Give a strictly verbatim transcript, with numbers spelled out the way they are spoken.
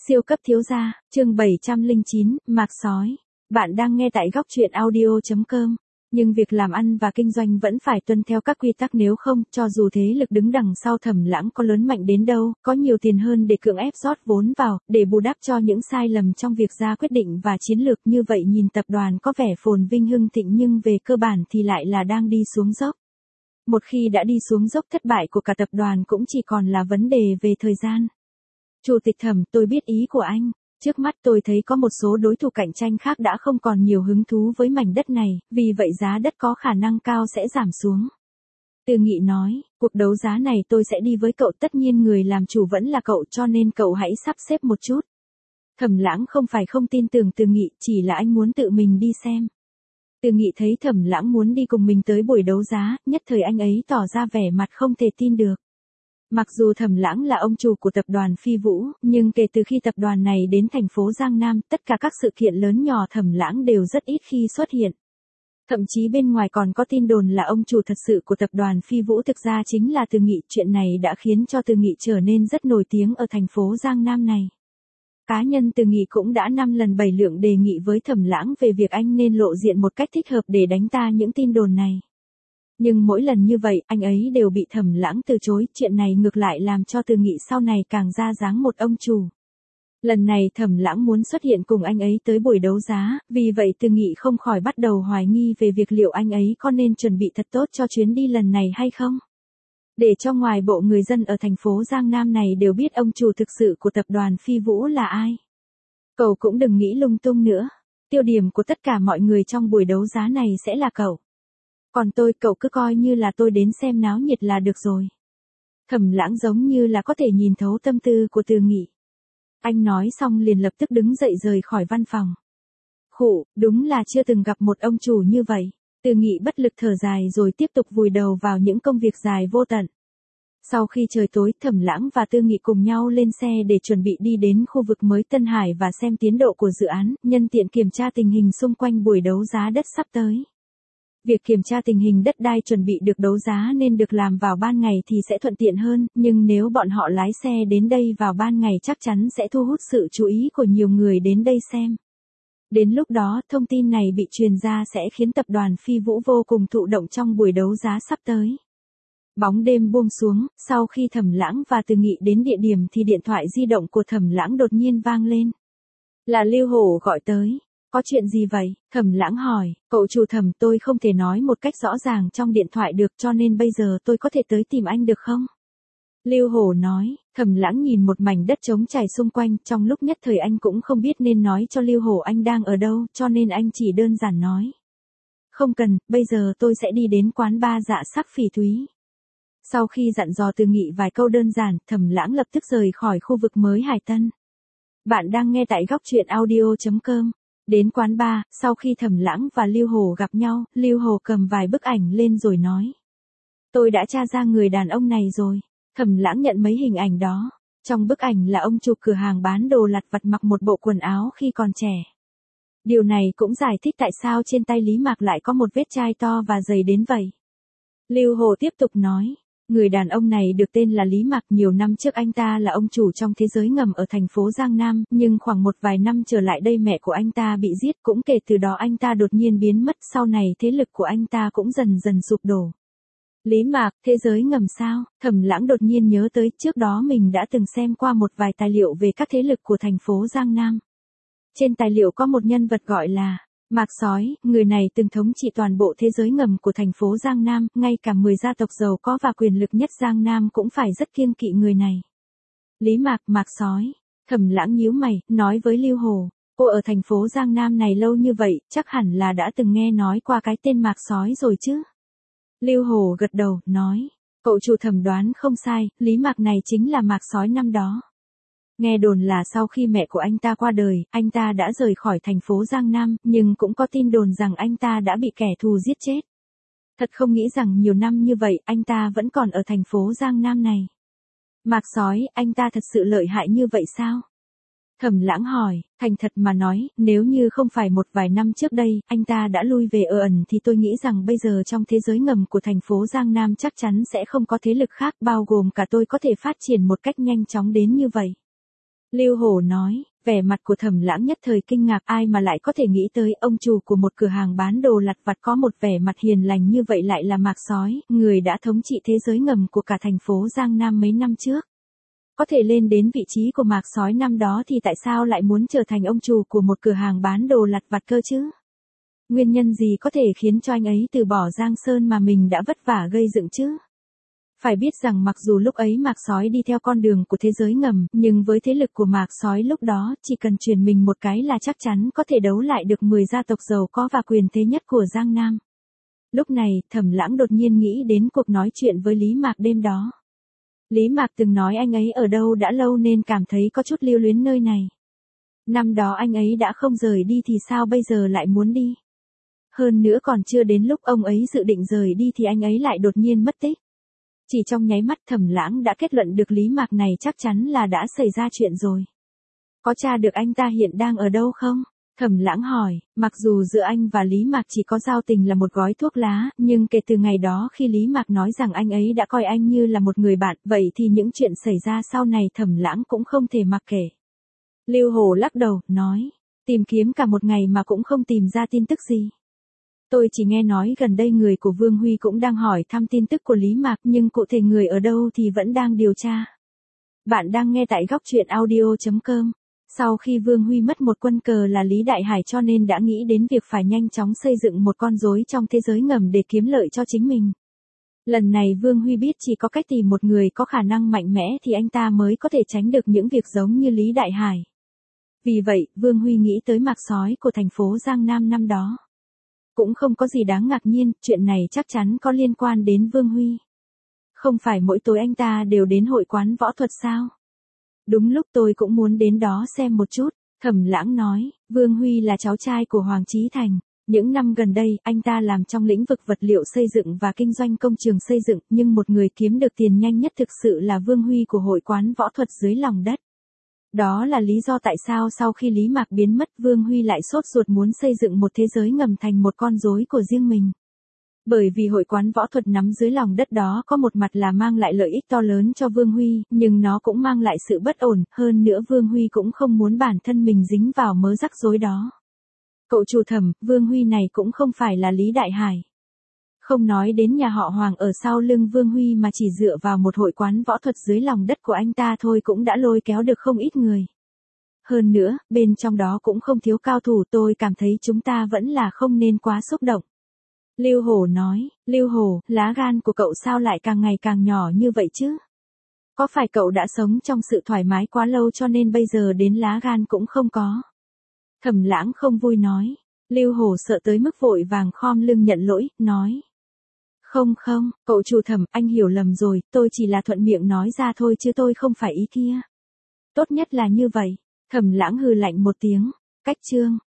Siêu cấp thiếu gia, chương bảy trăm lẻ chín, Mạc Sói. Bạn đang nghe tại góc truyện audio chấm com. Nhưng việc làm ăn và kinh doanh vẫn phải tuân theo các quy tắc, nếu không, cho dù thế lực đứng đằng sau Thẩm Lãng có lớn mạnh đến đâu, có nhiều tiền hơn để cưỡng ép rót vốn vào, để bù đắp cho những sai lầm trong việc ra quyết định và chiến lược, như vậy nhìn tập đoàn có vẻ phồn vinh hưng thịnh nhưng về cơ bản thì lại là đang đi xuống dốc. Một khi đã đi xuống dốc, thất bại của cả tập đoàn cũng chỉ còn là vấn đề về thời gian. Chủ tịch Thẩm, tôi biết ý của anh. Trước mắt tôi thấy có một số đối thủ cạnh tranh khác đã không còn nhiều hứng thú với mảnh đất này, vì vậy giá đất có khả năng cao sẽ giảm xuống. Từ Nghị nói, cuộc đấu giá này tôi sẽ đi với cậu, tất nhiên người làm chủ vẫn là cậu, cho nên cậu hãy sắp xếp một chút. Thẩm Lãng không phải không tin tưởng Từ Nghị, chỉ là anh muốn tự mình đi xem. Từ Nghị thấy Thẩm Lãng muốn đi cùng mình tới buổi đấu giá, nhất thời anh ấy tỏ ra vẻ mặt không thể tin được. Mặc dù Thẩm Lãng là ông chủ của tập đoàn Phi Vũ, nhưng kể từ khi tập đoàn này đến thành phố Giang Nam, tất cả các sự kiện lớn nhỏ Thẩm Lãng đều rất ít khi xuất hiện. Thậm chí bên ngoài còn có tin đồn là ông chủ thật sự của tập đoàn Phi Vũ thực ra chính là Từ Nghị, chuyện này đã khiến cho Từ Nghị trở nên rất nổi tiếng ở thành phố Giang Nam này. Cá nhân Từ Nghị cũng đã năm lần bảy lượt đề nghị với Thẩm Lãng về việc anh nên lộ diện một cách thích hợp để đánh ta những tin đồn này. Nhưng mỗi lần như vậy, anh ấy đều bị Thẩm Lãng từ chối, chuyện này ngược lại làm cho Từ Nghị sau này càng ra dáng một ông chủ. Lần này Thẩm Lãng muốn xuất hiện cùng anh ấy tới buổi đấu giá, vì vậy Từ Nghị không khỏi bắt đầu hoài nghi về việc liệu anh ấy có nên chuẩn bị thật tốt cho chuyến đi lần này hay không. Để cho ngoài bộ người dân ở thành phố Giang Nam này đều biết ông chủ thực sự của tập đoàn Phi Vũ là ai. Cậu cũng đừng nghĩ lung tung nữa, tiêu điểm của tất cả mọi người trong buổi đấu giá này sẽ là cậu. Còn tôi, cậu cứ coi như là tôi đến xem náo nhiệt là được rồi. Thẩm Lãng giống như là có thể nhìn thấu tâm tư của Từ Nghị. Anh nói xong liền lập tức đứng dậy rời khỏi văn phòng. Khụ, đúng là chưa từng gặp một ông chủ như vậy. Từ Nghị bất lực thở dài rồi tiếp tục vùi đầu vào những công việc dài vô tận. Sau khi trời tối, Thẩm Lãng và Từ Nghị cùng nhau lên xe để chuẩn bị đi đến khu vực mới Tân Hải và xem tiến độ của dự án, nhân tiện kiểm tra tình hình xung quanh buổi đấu giá đất sắp tới. Việc kiểm tra tình hình đất đai chuẩn bị được đấu giá nên được làm vào ban ngày thì sẽ thuận tiện hơn, nhưng nếu bọn họ lái xe đến đây vào ban ngày chắc chắn sẽ thu hút sự chú ý của nhiều người đến đây xem. Đến lúc đó, thông tin này bị truyền ra sẽ khiến tập đoàn Phi Vũ vô cùng thụ động trong buổi đấu giá sắp tới. Bóng đêm buông xuống, sau khi Thẩm Lãng và Từ Nghị đến địa điểm thì điện thoại di động của Thẩm Lãng đột nhiên vang lên. Là Lưu Hổ gọi tới. Có chuyện gì vậy? Thẩm Lãng hỏi, cậu chủ Thẩm, tôi không thể nói một cách rõ ràng trong điện thoại được, cho nên bây giờ tôi có thể tới tìm anh được không? Lưu Hổ nói. Thẩm Lãng nhìn một mảnh đất trống trải xung quanh, trong lúc nhất thời anh cũng không biết nên nói cho Lưu Hổ anh đang ở đâu, cho nên anh chỉ đơn giản nói. Không cần, bây giờ tôi sẽ đi đến quán bar Dạ Sắc Phỉ Thúy. Sau khi dặn dò Từ Nghị vài câu đơn giản, Thẩm Lãng lập tức rời khỏi khu vực mới Hải Tân. Bạn đang nghe tại góc truyện audio chấm com. Đến quán bar, sau khi Thẩm Lãng và Lưu Hổ gặp nhau, Lưu Hổ cầm vài bức ảnh lên rồi nói. Tôi đã tra ra người đàn ông này rồi. Thẩm Lãng nhận mấy hình ảnh đó. Trong bức ảnh là ông chủ cửa hàng bán đồ lặt vặt mặc một bộ quần áo khi còn trẻ. Điều này cũng giải thích tại sao trên tay Lý Mạc lại có một vết chai to và dày đến vậy. Lưu Hổ tiếp tục nói. Người đàn ông này được tên là Lý Mạc, nhiều năm trước anh ta là ông chủ trong thế giới ngầm ở thành phố Giang Nam, nhưng khoảng một vài năm trở lại đây mẹ của anh ta bị giết, cũng kể từ đó anh ta đột nhiên biến mất, sau này thế lực của anh ta cũng dần dần sụp đổ. Lý Mạc, thế giới ngầm sao? Thẩm Lãng đột nhiên nhớ tới, trước đó mình đã từng xem qua một vài tài liệu về các thế lực của thành phố Giang Nam. Trên tài liệu có một nhân vật gọi là Mạc Sói, người này từng thống trị toàn bộ thế giới ngầm của thành phố Giang Nam, ngay cả mười gia tộc giàu có và quyền lực nhất Giang Nam cũng phải rất kiêng kỵ người này. Lý Mạc, Mạc Sói. Thẩm Lãng nhíu mày, nói với Lưu Hổ, cô ở thành phố Giang Nam này lâu như vậy, chắc hẳn là đã từng nghe nói qua cái tên Mạc Sói rồi chứ. Lưu Hổ gật đầu, nói, cậu chủ Thẩm đoán không sai, Lý Mạc này chính là Mạc Sói năm đó. Nghe đồn là sau khi mẹ của anh ta qua đời, anh ta đã rời khỏi thành phố Giang Nam, nhưng cũng có tin đồn rằng anh ta đã bị kẻ thù giết chết. Thật không nghĩ rằng nhiều năm như vậy, anh ta vẫn còn ở thành phố Giang Nam này. Mạc Sói, anh ta thật sự lợi hại như vậy sao? Thẩm Lãng hỏi, thành thật mà nói, nếu như không phải một vài năm trước đây, anh ta đã lui về ở ẩn thì tôi nghĩ rằng bây giờ trong thế giới ngầm của thành phố Giang Nam chắc chắn sẽ không có thế lực khác bao gồm cả tôi có thể phát triển một cách nhanh chóng đến như vậy. Lưu Hổ nói, vẻ mặt của Thẩm Lãng nhất thời kinh ngạc, ai mà lại có thể nghĩ tới ông chủ của một cửa hàng bán đồ lặt vặt có một vẻ mặt hiền lành như vậy lại là Mạc Sói, người đã thống trị thế giới ngầm của cả thành phố Giang Nam mấy năm trước. Có thể lên đến vị trí của Mạc Sói năm đó thì tại sao lại muốn trở thành ông chủ của một cửa hàng bán đồ lặt vặt cơ chứ? Nguyên nhân gì có thể khiến cho anh ấy từ bỏ Giang Sơn mà mình đã vất vả gây dựng chứ? Phải biết rằng mặc dù lúc ấy Mạc Sói đi theo con đường của thế giới ngầm, nhưng với thế lực của Mạc Sói lúc đó, chỉ cần truyền mình một cái là chắc chắn có thể đấu lại được mười gia tộc giàu có và quyền thế nhất của Giang Nam. Lúc này, Thẩm Lãng đột nhiên nghĩ đến cuộc nói chuyện với Lý Mạc đêm đó. Lý Mạc từng nói anh ấy ở đâu đã lâu nên cảm thấy có chút lưu luyến nơi này. Năm đó anh ấy đã không rời đi thì sao bây giờ lại muốn đi? Hơn nữa còn chưa đến lúc ông ấy dự định rời đi thì anh ấy lại đột nhiên mất tích. Chỉ trong nháy mắt Thẩm Lãng đã kết luận được Lý Mạc này chắc chắn là đã xảy ra chuyện rồi. Có tra được anh ta hiện đang ở đâu không? Thẩm Lãng hỏi, mặc dù giữa anh và Lý Mạc chỉ có giao tình là một gói thuốc lá, nhưng kể từ ngày đó khi Lý Mạc nói rằng anh ấy đã coi anh như là một người bạn, vậy thì những chuyện xảy ra sau này Thẩm Lãng cũng không thể mặc kệ. Lưu Hổ lắc đầu, nói, tìm kiếm cả một ngày mà cũng không tìm ra tin tức gì. Tôi chỉ nghe nói gần đây người của Vương Huy cũng đang hỏi thăm tin tức của Lý Mạc, nhưng cụ thể người ở đâu thì vẫn đang điều tra. Bạn đang nghe tại góc truyện audio chấm com. Sau khi Vương Huy mất một quân cờ là Lý Đại Hải cho nên đã nghĩ đến việc phải nhanh chóng xây dựng một con rối trong thế giới ngầm để kiếm lợi cho chính mình. Lần này Vương Huy biết chỉ có cách tìm một người có khả năng mạnh mẽ thì anh ta mới có thể tránh được những việc giống như Lý Đại Hải. Vì vậy, Vương Huy nghĩ tới Mạc Sói của thành phố Giang Nam năm đó. Cũng không có gì đáng ngạc nhiên, chuyện này chắc chắn có liên quan đến Vương Huy. Không phải mỗi tối anh ta đều đến hội quán võ thuật sao? Đúng lúc tôi cũng muốn đến đó xem một chút, Thẩm Lãng nói, Vương Huy là cháu trai của Hoàng Chí Thành. Những năm gần đây, anh ta làm trong lĩnh vực vật liệu xây dựng và kinh doanh công trường xây dựng, nhưng một người kiếm được tiền nhanh nhất thực sự là Vương Huy của hội quán võ thuật dưới lòng đất. Đó là lý do tại sao sau khi Lý Mạc biến mất Vương Huy lại sốt ruột muốn xây dựng một thế giới ngầm thành một con rối của riêng mình. Bởi vì hội quán võ thuật nắm dưới lòng đất đó có một mặt là mang lại lợi ích to lớn cho Vương Huy, nhưng nó cũng mang lại sự bất ổn, hơn nữa Vương Huy cũng không muốn bản thân mình dính vào mớ rắc rối đó. Cậu chủ Thẩm, Vương Huy này cũng không phải là Lý Đại Hải. Không nói đến nhà họ Hoàng ở sau lưng Vương Huy mà chỉ dựa vào một hội quán võ thuật dưới lòng đất của anh ta thôi cũng đã lôi kéo được không ít người. Hơn nữa, bên trong đó cũng không thiếu cao thủ, tôi cảm thấy chúng ta vẫn là không nên quá xúc động. Lưu Hổ nói, Lưu Hổ, lá gan của cậu sao lại càng ngày càng nhỏ như vậy chứ? Có phải cậu đã sống trong sự thoải mái quá lâu cho nên bây giờ đến lá gan cũng không có? Thẩm Lãng không vui nói. Lưu Hổ sợ tới mức vội vàng khom lưng nhận lỗi, nói. Không không, cậu chủ Thẩm, anh hiểu lầm rồi, tôi chỉ là thuận miệng nói ra thôi chứ tôi không phải ý kia. Tốt nhất là như vậy. Thẩm Lãng hừ lạnh một tiếng. Cách chương.